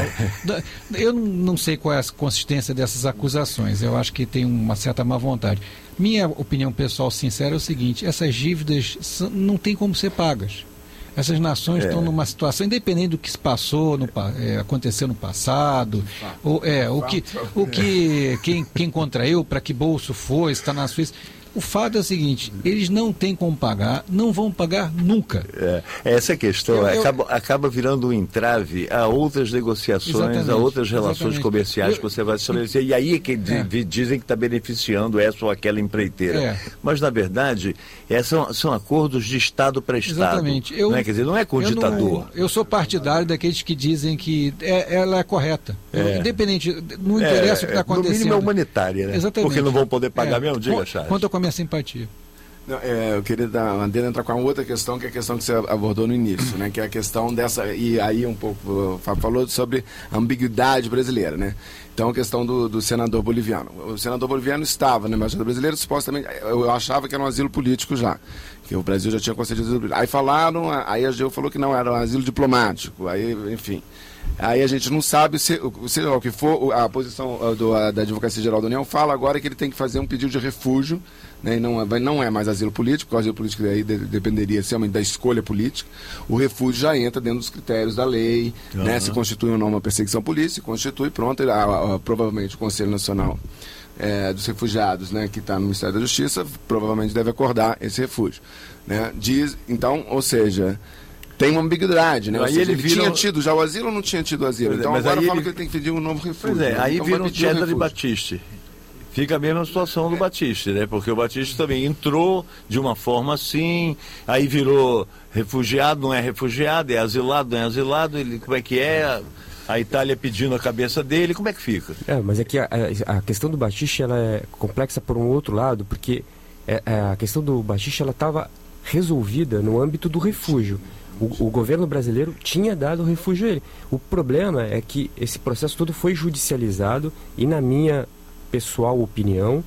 Eu não sei qual é a consistência dessas acusações, eu acho que tem uma certa má vontade. Minha opinião pessoal sincera é o seguinte, essas dívidas não tem como ser pagas. Essas nações é. estão numa situação, independente do que se passou, no, é, aconteceu no passado, ou, é, o que, o que quem, quem contraiu, para que bolso foi, está na Suíça. O fato é o seguinte, eles não têm como pagar, não vão pagar nunca.
É, essa questão eu, eu, acaba, acaba virando um entrave a outras negociações, a outras relações exatamente. comerciais eu, que você vai estabelecer. E aí é que é. dizem que está beneficiando essa ou aquela empreiteira. É. Mas, na verdade, é, são, são acordos de Estado para Estado.
Exatamente. Eu,
não é? Quer dizer, não é com o ditador.
Não, eu sou partidário daqueles que dizem que é, ela é correta. É. Eu, independente, não interessa o que está acontecendo.
No mínimo é humanitária, né?
Exatamente.
Porque não vão poder pagar
é.
mesmo, diga, Charles.
Quanto a minha simpatia.
Não, é, eu queria dar, entrar com a outra questão, que é a questão que você abordou no início, né? Que é a questão dessa, e aí um pouco, o Fábio falou sobre a ambiguidade brasileira, né? Então, a questão do, do senador boliviano. O senador boliviano estava na Embaixada Brasileira, supostamente, eu achava que era um asilo político já, que o Brasil já tinha concedido asilo político. Aí falaram, aí a AGU falou que não, era um asilo diplomático, aí, enfim... Aí a gente não sabe, se, seja o que for, a posição do, a, da Advocacia Geral da União fala agora que ele tem que fazer um pedido de refúgio, né, e não, é, não é mais asilo político, o asilo político aí de, dependeria realmente da escolha política. O refúgio já entra dentro dos critérios da lei, uhum. né, se constitui ou não uma perseguição polícia, se constitui, pronto, a, a, a, provavelmente o Conselho Nacional é, dos Refugiados, né, que está no Ministério da Justiça, provavelmente deve acordar esse refúgio. Né, diz, então, ou seja... Tem uma ambiguidade, né? Aí seja, ele, ele vira... tinha tido já o asilo ou não tinha tido o asilo? Então mas agora fala ele... que ele tem que pedir um novo refúgio.
Pois é,
né?
aí
então
vira um Cesare Battisti. Fica a mesma situação do é. Battisti, né? Porque o Battisti também entrou de uma forma assim, aí virou refugiado, não é refugiado, é asilado, não é asilado, ele, como é que é? A Itália pedindo a cabeça dele, como é que fica?
É, mas é que a, a questão do Battisti, ela é complexa por um outro lado, porque é, a questão do Battisti, ela estava resolvida no âmbito do refúgio. O, o governo brasileiro tinha dado refúgio a ele. O problema é que esse processo todo foi judicializado e, na minha pessoal opinião,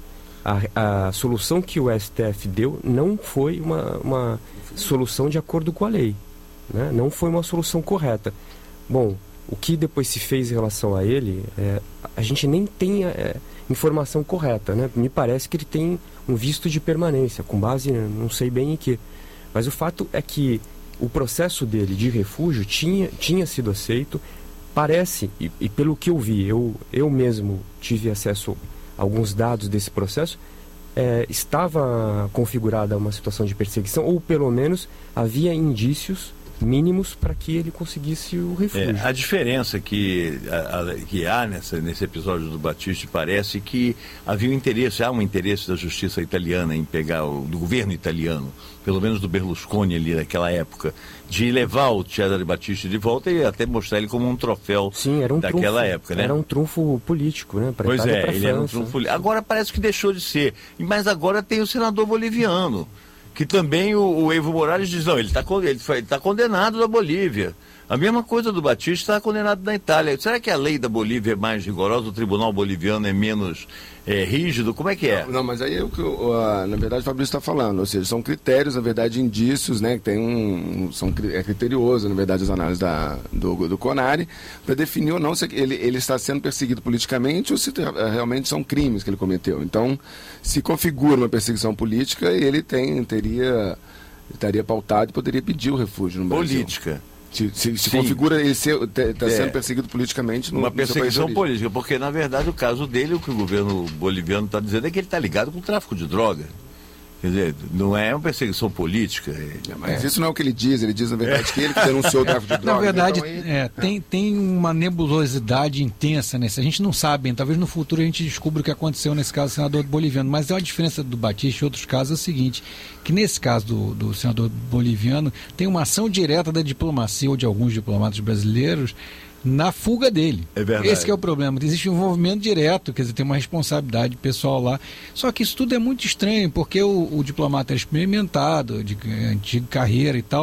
a, a solução que o S T F deu não foi uma, uma solução de acordo com a lei, né? Não foi uma solução correta. Bom, o que depois se fez em relação a ele, é, a gente nem tem é, informação correta, né? Me parece que ele tem um visto de permanência, com base, não sei bem em que. Mas o fato é que o processo dele de refúgio tinha, tinha sido aceito, parece, e, e pelo que eu vi, eu, eu mesmo tive acesso a alguns dados desse processo, é, estava configurada uma situação de perseguição, ou pelo menos havia indícios mínimos para que ele conseguisse o refúgio.
É, a diferença que, a, a, que há nessa, nesse episódio do Battisti parece que havia um interesse, há um interesse da justiça italiana em pegar, o, do governo italiano, pelo menos do Berlusconi ali naquela época, de levar o Cesare Battisti de volta e até mostrar ele como um troféu.
Sim, era um
daquela
trunfo,
época, né?
Era um trunfo político, né? Pra
pois
Itália,
é,
pra
ele
França.
era um trunfo político. Agora parece que deixou de ser. Mas agora tem o senador boliviano, que também o, o Evo Morales diz, não, ele está ele foi, tá condenado na Bolívia. A mesma coisa do Battisti, está condenado na Itália. Será que a lei da Bolívia é mais rigorosa, o tribunal boliviano é menos é, rígido? Como é que é?
Não, não mas aí é o que, uh, na verdade, o Fabrício está falando. Ou seja, são critérios, na verdade, indícios, né? Que tem um, são, é criterioso, na verdade, as análises da, do, do CONARE, para definir ou não se ele, ele está sendo perseguido politicamente ou se realmente são crimes que ele cometeu. Então, se configura uma perseguição política, ele tem, teria, estaria pautado e poderia pedir o refúgio no Brasil.
Política.
Se, se, se configura ele está é, sendo perseguido politicamente no
uma perseguição política, porque na verdade o caso dele, o que o governo boliviano está dizendo é que ele está ligado com o tráfico de droga. Quer dizer, não é uma perseguição política.
É, mas é. isso não é o que ele diz, ele diz na verdade é. que ele que denunciou o tráfico de droga.
Na verdade,
então, aí,
é, tem, tem uma nebulosidade intensa nesse. A gente não sabe, talvez no futuro a gente descubra o que aconteceu nesse caso do senador boliviano, mas é uma diferença do Battisti e outros casos é o seguinte, que nesse caso do, do senador boliviano tem uma ação direta da diplomacia ou de alguns diplomatas brasileiros na fuga dele.
É verdade.
Esse que é o problema. Existe um envolvimento direto, quer dizer, tem uma responsabilidade pessoal lá. Só que isso tudo é muito estranho, porque o, o diplomata é experimentado, de antiga carreira e tal,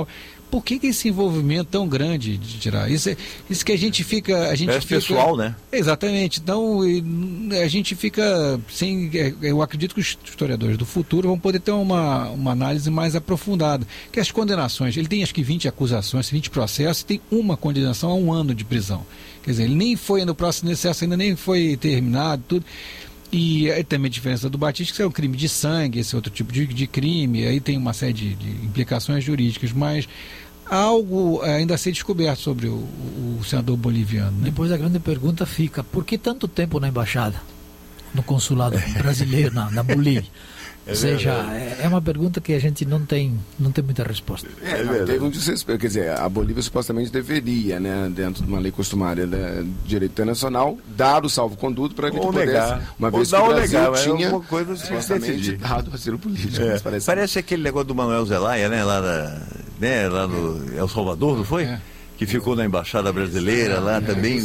por que, que esse envolvimento tão grande de tirar? Isso, é, isso que a gente fica... A gente
é
fica,
pessoal, né?
Exatamente. Então, a gente fica sem... Eu acredito que os historiadores do futuro vão poder ter uma, uma análise mais aprofundada. Que as condenações, ele tem acho que vinte acusações, vinte processos, tem uma condenação a um ano de prisão. Quer dizer, ele nem foi, no próximo processo ainda nem foi terminado, tudo... E aí também a diferença do Batista, que é um crime de sangue, esse outro tipo de, de crime, aí tem uma série de, de implicações jurídicas, mas algo ainda a ser descoberto sobre o, o senador boliviano. Né?
Depois a grande pergunta fica, por que tanto tempo na embaixada, no consulado brasileiro, na, na Bolívia? Ou seja, é, é uma pergunta que a gente não tem, não tem muita resposta.
É, não, teve um desrespeito, quer dizer, a Bolívia supostamente deveria, né, dentro de uma lei costumária de direito internacional, dar o salvo-conduto para que ele pudesse,
negar.
uma vez
ou
que o
Brasil
negar,
tinha uma coisa
supostamente dado asilo político.
É.
Parece,
parece aquele negócio do Manuel Zelaya, né, lá, na, né, lá no El Salvador, não foi? É. Que ficou na Embaixada Brasileira lá também.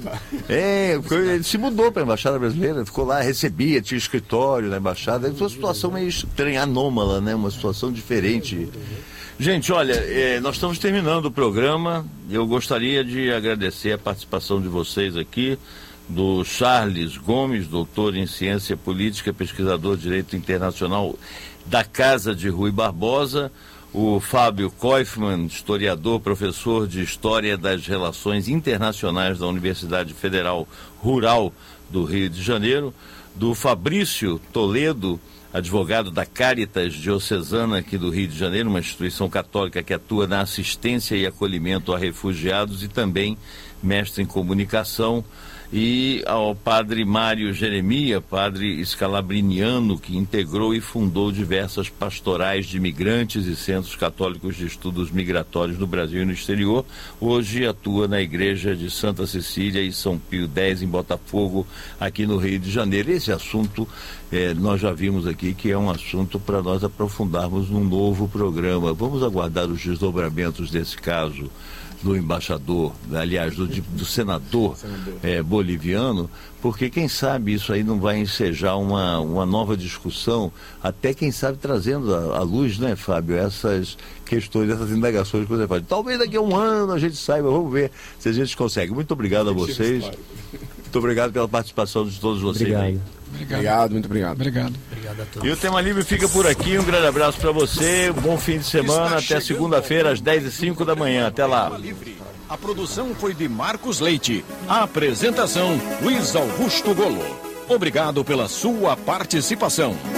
É, ele se mudou para a Embaixada Brasileira, ficou lá, recebia, tinha escritório na Embaixada. Foi uma situação meio estranha, anômala, né? Uma situação diferente. Gente, olha, é, nós estamos terminando o programa. Eu gostaria de agradecer a participação de vocês aqui, do Charles Gomes, doutor em Ciência Política, pesquisador de Direito Internacional da Casa de Rui Barbosa, o Fábio Koifman, historiador, professor de História das Relações Internacionais da Universidade Federal Rural do Rio de Janeiro, do Fabrício Toledo, advogado da Caritas Diocesana aqui do Rio de Janeiro, uma instituição católica que atua na assistência e acolhimento a refugiados e também mestre em comunicação, e ao padre Mário Jeremia, padre escalabriniano, que integrou e fundou diversas pastorais de migrantes e centros católicos de estudos migratórios no Brasil e no exterior. Hoje atua na Igreja de Santa Cecília e São Pio X, em Botafogo, aqui no Rio de Janeiro. Esse assunto, eh, nós já vimos aqui que é um assunto para nós aprofundarmos num novo programa. Vamos aguardar os desdobramentos desse caso do embaixador, aliás, do, do senador, senador. É, boliviano, porque quem sabe isso aí não vai ensejar uma, uma nova discussão, até quem sabe trazendo à luz, né, Fábio, essas questões, essas indagações que você faz. Talvez daqui a um ano a gente saiba, vamos ver se a gente consegue. Muito obrigado a vocês. Muito obrigado pela participação de todos vocês.
Obrigado.
Aí. Obrigado. Obrigado, muito obrigado.
Obrigado.
Obrigado a todos.
E o Tema Livre fica por aqui. Um grande abraço para você. Um bom fim de semana. Até segunda-feira, às dez e cinco da manhã. Até lá.
A produção foi de Marcos Leite. A apresentação, Luiz Augusto Golo. Obrigado pela sua participação.